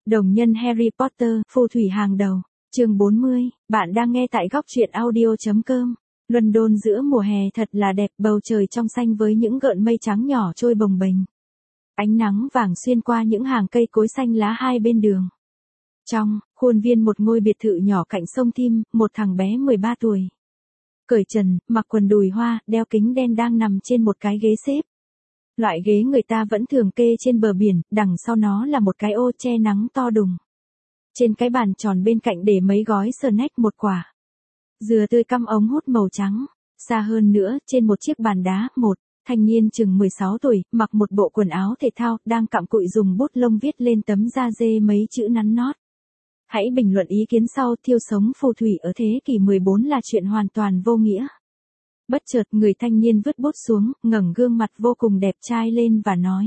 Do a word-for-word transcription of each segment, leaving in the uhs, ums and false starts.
Đồng nhân Harry Potter, phù thủy hàng đầu. Chương bốn mươi, bạn đang nghe tại góc truyện audio chấm com. London giữa mùa hè thật là đẹp, bầu trời trong xanh với những gợn mây trắng nhỏ trôi bồng bềnh. Ánh nắng vàng xuyên qua những hàng cây cối xanh lá hai bên đường. Trong khuôn viên một ngôi biệt thự nhỏ cạnh sông Tim, một thằng bé mười ba tuổi. Cởi trần, mặc quần đùi hoa, đeo kính đen đang nằm trên một cái ghế xếp. Loại ghế người ta vẫn thường kê trên bờ biển, đằng sau nó là một cái ô che nắng to đùng. Trên cái bàn tròn bên cạnh để mấy gói snack một quả. Dừa tươi căm ống hút màu trắng. Xa hơn nữa, trên một chiếc bàn đá, một thanh niên chừng mười sáu tuổi, mặc một bộ quần áo thể thao, đang cặm cụi dùng bút lông viết lên tấm da dê mấy chữ nắn nót. Hãy bình luận ý kiến sau, thiêu sống phù thủy ở thế kỷ mười bốn là chuyện hoàn toàn vô nghĩa. Bất chợt người thanh niên vứt bút xuống, ngẩng gương mặt vô cùng đẹp trai lên và nói.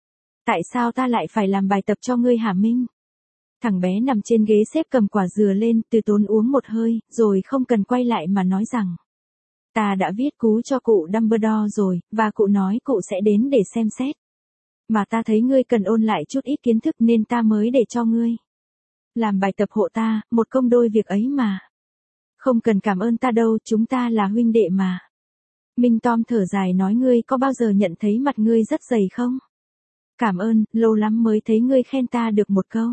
Tại sao ta lại phải làm bài tập cho ngươi hả Minh? Thằng bé nằm trên ghế xếp cầm quả dừa lên, từ tốn uống một hơi, rồi không cần quay lại mà nói rằng. Ta đã viết cú cho cụ Dumbledore rồi, và cụ nói cụ sẽ đến để xem xét. Mà ta thấy ngươi cần ôn lại chút ít kiến thức nên ta mới để cho ngươi làm bài tập hộ ta, một công đôi việc ấy mà. Không cần cảm ơn ta đâu, chúng ta là huynh đệ mà. Minh Tom thở dài nói ngươi có bao giờ nhận thấy mặt ngươi rất dày không? Cảm ơn, lâu lắm mới thấy ngươi khen ta được một câu.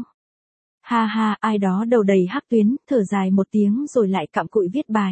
Ha ha, ai đó đầu đầy hắc tuyến, thở dài một tiếng rồi lại cặm cụi viết bài.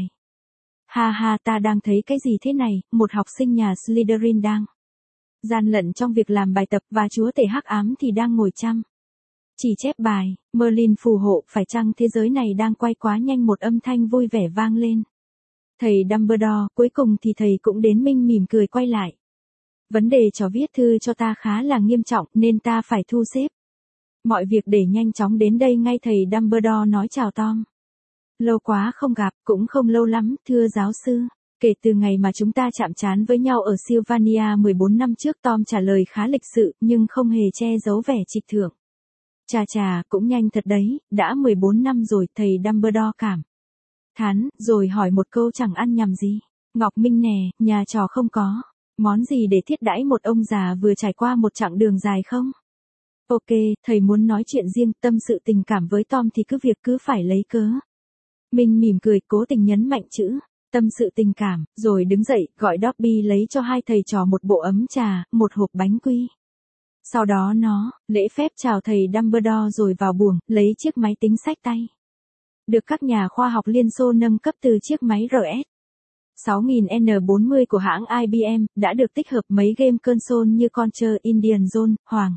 Ha ha, ta đang thấy cái gì thế này, một học sinh nhà Slytherin đang gian lận trong việc làm bài tập và chúa tể hắc ám thì đang ngồi chăm chỉ chép bài. Merlin phù hộ, phải chăng thế giới này đang quay quá nhanh, một âm thanh vui vẻ vang lên. Thầy Dumbledore, cuối cùng thì thầy cũng đến. Minh mỉm cười quay lại. Vấn đề trò viết thư cho ta khá là nghiêm trọng nên ta phải thu xếp mọi việc để nhanh chóng đến đây ngay. Thầy Dumbledore nói chào Tom. Lâu quá không gặp, cũng không lâu lắm, thưa giáo sư. Kể từ ngày mà chúng ta chạm trán với nhau ở Sylvania mười bốn năm trước, Tom trả lời khá lịch sự, nhưng không hề che giấu vẻ trịch thượng. Chà chà, cũng nhanh thật đấy, đã mười bốn năm rồi. Thầy Dumbledore cảm thán, rồi hỏi một câu chẳng ăn nhầm gì. Ngọc Minh nè, nhà trò không có món gì để thiết đãi một ông già vừa trải qua một chặng đường dài không? Ok, thầy muốn nói chuyện riêng, tâm sự tình cảm với Tom thì cứ việc cứ phải lấy cớ. Minh mỉm cười, cố tình nhấn mạnh chữ tâm sự tình cảm, rồi đứng dậy, gọi Dobby lấy cho hai thầy trò một bộ ấm trà, một hộp bánh quy. Sau đó nó, lễ phép chào thầy Dumbledore rồi vào buồng, lấy chiếc máy tính xách tay. Được các nhà khoa học Liên Xô nâng cấp từ chiếc máy R S sáu nghìn N bốn mươi của hãng I B M, đã được tích hợp mấy game console như Contra, Indian Jones, Hoàng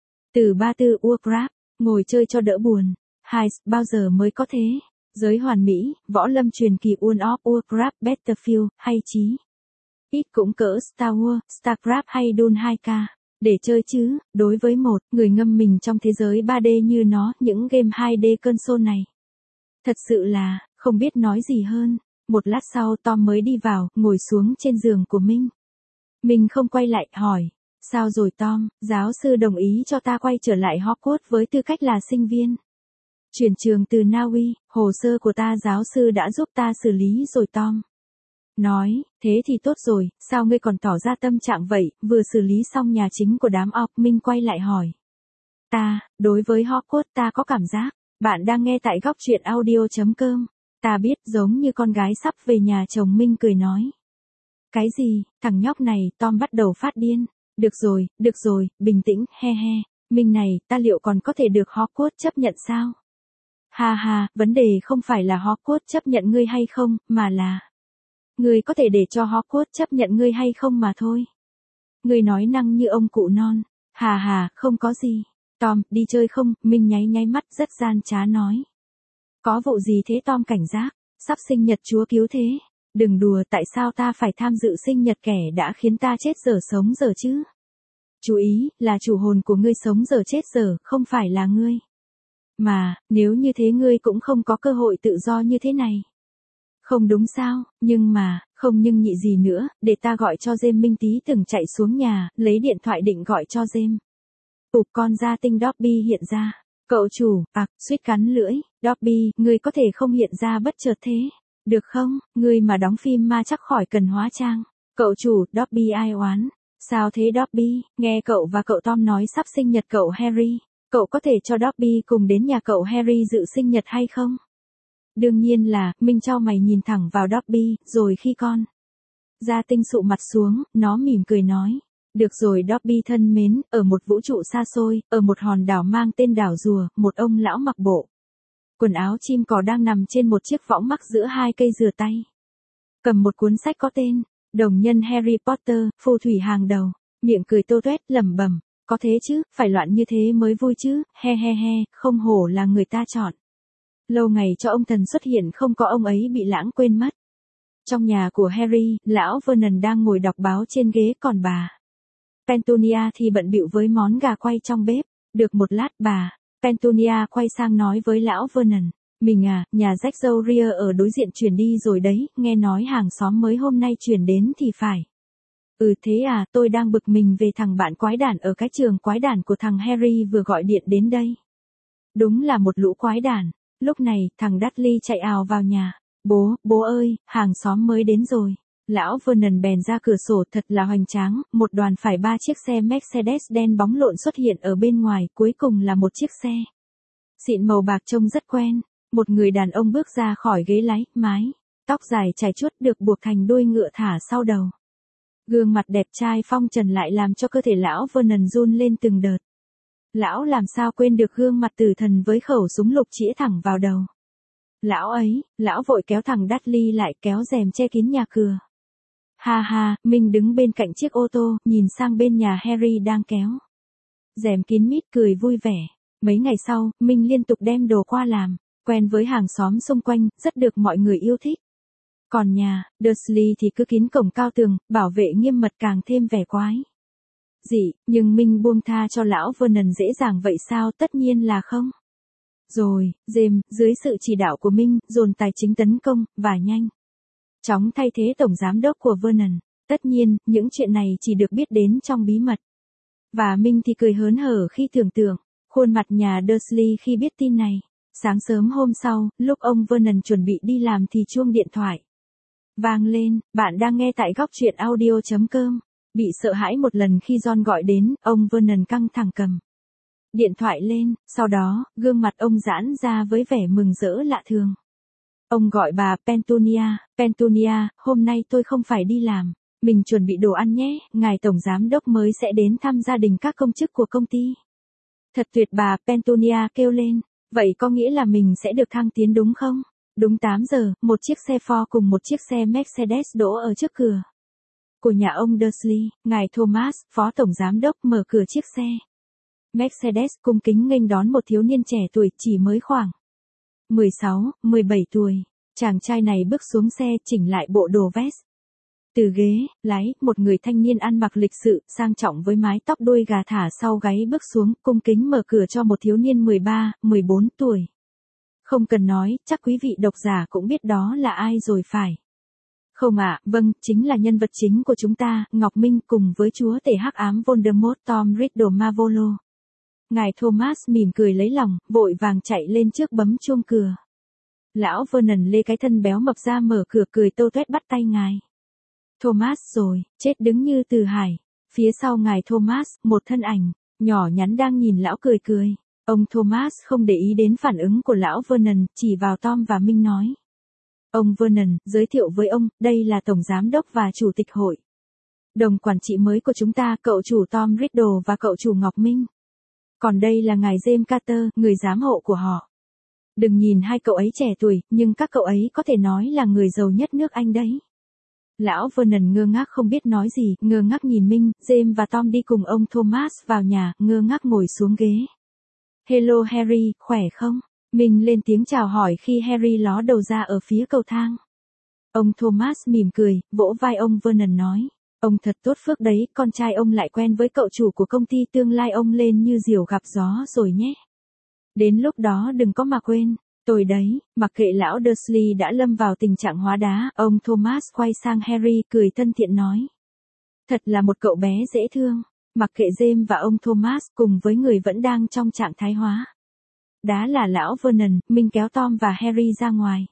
Tử Ba Tư, Warcraft, ngồi chơi cho đỡ buồn. Heist, bao giờ mới có thế? Giới hoàn mỹ, võ lâm truyền kỳ, World of Warcraft, Battlefield, hay chí ít cũng cỡ Star Wars, Starcraft hay Dune hai K. Để chơi chứ, đối với một người ngâm mình trong thế giới ba D như nó, những game hai D console này thật sự là không biết nói gì hơn. Một lát sau Tom mới đi vào, ngồi xuống trên giường của Minh. Minh không quay lại, hỏi. Sao rồi Tom? Giáo sư đồng ý cho ta quay trở lại Hogwarts với tư cách là sinh viên chuyển trường từ Na Uy. Hồ sơ của ta giáo sư đã giúp ta xử lý rồi Tom nói. Thế thì tốt rồi, sao ngươi còn tỏ ra tâm trạng vậy? Vừa xử lý xong nhà chính của đám ọc. Minh quay lại hỏi. Ta, đối với Hogwarts ta có cảm giác. Bạn đang nghe tại góc truyện audio chấm com. Ta biết, giống như con gái sắp về nhà chồng. Minh cười nói. Cái gì? Thằng nhóc này. Tom bắt đầu phát điên. Được rồi, được rồi, bình tĩnh, he he. Minh này, ta liệu còn có thể được Hogwarts chấp nhận sao? Ha ha, vấn đề không phải là Hogwarts chấp nhận ngươi hay không, mà là ngươi có thể để cho Hogwarts chấp nhận ngươi hay không mà thôi. Ngươi nói năng như ông cụ non. Hà hà, không có gì. Tom, đi chơi không? Minh nháy nháy mắt rất gian trá nói. Có vụ gì thế Tom cảnh giác? Sắp sinh nhật chúa cứu thế. Đừng đùa, tại sao ta phải tham dự sinh nhật kẻ đã khiến ta chết dở sống dở chứ? Chú ý, là chủ hồn của ngươi sống dở chết dở, không phải là ngươi. Mà, nếu như thế ngươi cũng không có cơ hội tự do như thế này. Không đúng sao? Nhưng mà, không nhưng nhị gì nữa, để ta gọi cho James. Minh tí từng chạy xuống nhà, lấy điện thoại định gọi cho James. Ụp, con gia tinh Dobby hiện ra. Cậu chủ, ạc, suýt cắn lưỡi. Dobby, ngươi có thể không hiện ra bất chợt thế. Được không? Ngươi mà đóng phim ma chắc khỏi cần hóa trang. Cậu chủ, Dobby ai oán. Sao thế Dobby? Nghe cậu và cậu Tom nói sắp sinh nhật cậu Harry. Cậu có thể cho Dobby cùng đến nhà cậu Harry dự sinh nhật hay không? Đương nhiên là, Minh chau mày nhìn thẳng vào Dobby, rồi khi con Gia Tinh sụ mặt xuống, nó mỉm cười nói. Được rồi Dobby thân mến, ở một vũ trụ xa xôi, ở một hòn đảo mang tên đảo rùa, một ông lão mặc bộ quần áo chim cò đang nằm trên một chiếc võng mắc giữa hai cây dừa tay. Cầm một cuốn sách có tên, Đồng nhân Harry Potter, phù thủy hàng đầu. Miệng cười tô toét lẩm bẩm, có thế chứ, phải loạn như thế mới vui chứ, he he he, không hổ là người ta chọn. Lâu ngày cho ông thần xuất hiện không có ông ấy bị lãng quên mất. Trong nhà của Harry, lão Vernon đang ngồi đọc báo trên ghế còn bà Petunia thì bận bịu với món gà quay trong bếp. Được một lát bà Petunia quay sang nói với lão Vernon, mình à, nhà Jack Joria ở đối diện chuyển đi rồi đấy, nghe nói hàng xóm mới hôm nay chuyển đến thì phải. Ừ thế à, tôi đang bực mình về thằng bạn quái đản ở cái trường quái đản của thằng Harry vừa gọi điện đến đây. Đúng là một lũ quái đản. Lúc này, thằng Dudley chạy ào vào nhà. Bố, bố ơi, hàng xóm mới đến rồi. Lão Vernon bèn ra cửa sổ thật là hoành tráng, một đoàn phải ba chiếc xe Mercedes đen bóng lộn xuất hiện ở bên ngoài, cuối cùng là một chiếc xe xịn màu bạc trông rất quen. Một người đàn ông bước ra khỏi ghế lái, mái tóc dài chải chuốt được buộc thành đuôi ngựa thả sau đầu. Gương mặt đẹp trai phong trần lại làm cho cơ thể lão Vernon run lên từng đợt. Lão làm sao quên được gương mặt tử thần với khẩu súng lục chĩa thẳng vào đầu. Lão ấy, lão vội kéo thằng Dudley lại kéo rèm che kín nhà cửa. Ha ha, Minh đứng bên cạnh chiếc ô tô, nhìn sang bên nhà Harry đang kéo rèm kín mít cười vui vẻ. Mấy ngày sau, Minh liên tục đem đồ qua làm, quen với hàng xóm xung quanh, rất được mọi người yêu thích. Còn nhà Dursley thì cứ kín cổng cao tường, bảo vệ nghiêm mật càng thêm vẻ quái dị, nhưng Minh buông tha cho lão Vernon dễ dàng vậy sao? Tất nhiên là không. Rồi, James, dưới sự chỉ đạo của Minh, dồn tài chính tấn công, và nhanh chóng thay thế tổng giám đốc của Vernon. Tất nhiên, những chuyện này chỉ được biết đến trong bí mật. Và Minh thì cười hớn hở khi tưởng tượng khuôn mặt nhà Dursley khi biết tin này. Sáng sớm hôm sau, lúc ông Vernon chuẩn bị đi làm thì chuông điện thoại vang lên. Bạn đang nghe tại góc truyện audio chấm com. Bị sợ hãi một lần khi John gọi đến, ông Vernon căng thẳng cầm điện thoại lên, sau đó, gương mặt ông giãn ra với vẻ mừng rỡ lạ thường. Ông gọi bà Petunia, Petunia, hôm nay tôi không phải đi làm, mình chuẩn bị đồ ăn nhé, ngài tổng giám đốc mới sẽ đến thăm gia đình các công chức của công ty. Thật tuyệt, bà Petunia kêu lên, vậy có nghĩa là mình sẽ được thăng tiến đúng không? Đúng tám giờ, một chiếc xe Ford cùng một chiếc xe Mercedes đỗ ở trước cửa của nhà ông Dursley. Ngài Thomas, phó tổng giám đốc, mở cửa chiếc xe Mercedes cung kính nghênh đón một thiếu niên trẻ tuổi chỉ mới khoảng mười sáu, mười bảy tuổi. Chàng trai này bước xuống xe chỉnh lại bộ đồ vest. Từ ghế lái, một người thanh niên ăn mặc lịch sự, sang trọng với mái tóc đuôi gà thả sau gáy bước xuống, cung kính mở cửa cho một thiếu niên mười ba, mười bốn tuổi. Không cần nói, chắc quý vị độc giả cũng biết đó là ai rồi phải không ạ? À, vâng, chính là nhân vật chính của chúng ta, Ngọc Minh cùng với chúa tể hắc ám Voldemort Tom Riddle Marvolo. Ngài Thomas mỉm cười lấy lòng, vội vàng chạy lên trước bấm chuông cửa. Lão Vernon lê cái thân béo mập ra mở cửa cười tô toét bắt tay ngài Thomas rồi, chết đứng như từ hải. Phía sau ngài Thomas, một thân ảnh nhỏ nhắn đang nhìn lão cười cười. Ông Thomas không để ý đến phản ứng của lão Vernon, chỉ vào Tom và Minh nói. Ông Vernon, giới thiệu với ông, đây là tổng giám đốc và chủ tịch hội đồng quản trị mới của chúng ta, cậu chủ Tom Riddle và cậu chủ Ngọc Minh. Còn đây là ngài James Carter, người giám hộ của họ. Đừng nhìn hai cậu ấy trẻ tuổi, nhưng các cậu ấy có thể nói là người giàu nhất nước Anh đấy. Lão Vernon ngơ ngác không biết nói gì, ngơ ngác nhìn Minh, James và Tom đi cùng ông Thomas vào nhà, ngơ ngác ngồi xuống ghế. Hello Harry, khỏe không? Minh lên tiếng chào hỏi khi Harry ló đầu ra ở phía cầu thang. Ông Thomas mỉm cười, vỗ vai ông Vernon nói. Ông thật tốt phước đấy, con trai ông lại quen với cậu chủ của công ty, tương lai ông lên như diều gặp gió rồi nhé. Đến lúc đó đừng có mà quên. Tôi đấy, mặc kệ lão Dursley đã lâm vào tình trạng hóa đá, ông Thomas quay sang Harry cười thân thiện nói. Thật là một cậu bé dễ thương. Mặc kệ James và ông Thomas cùng với người vẫn đang trong trạng thái hóa đá là lão Vernon, Minh kéo Tom và Harry ra ngoài.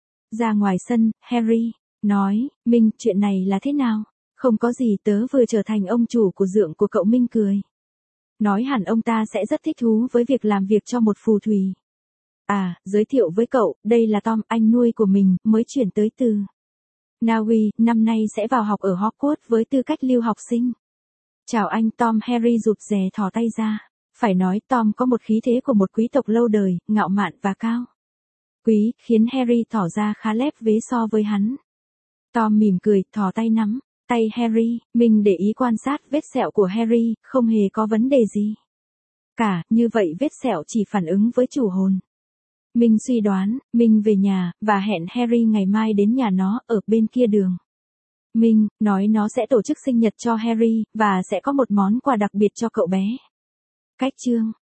Ra ngoài sân, Harry nói, Minh, chuyện này là thế nào? Không có gì, tớ vừa trở thành ông chủ của dượng của cậu. Minh cười. Nói hẳn ông ta sẽ rất thích thú với việc làm việc cho một phù thủy. À, giới thiệu với cậu, đây là Tom, anh nuôi của mình, mới chuyển tới từ Na Uy, năm nay sẽ vào học ở Hogwarts với tư cách lưu học sinh. Chào anh Tom, Harry rụt rè thò tay ra. Phải nói Tom có một khí thế của một quý tộc lâu đời, ngạo mạn và cao quý, khiến Harry tỏ ra khá lép vế so với hắn. Tom mỉm cười, thò tay nắm tay Harry, mình để ý quan sát vết sẹo của Harry, không hề có vấn đề gì cả, như vậy vết sẹo chỉ phản ứng với chủ hồn. Mình suy đoán, mình về nhà, và hẹn Harry ngày mai đến nhà nó, ở bên kia đường. Mình nói nó sẽ tổ chức sinh nhật cho Harry, và sẽ có một món quà đặc biệt cho cậu bé. Cách chương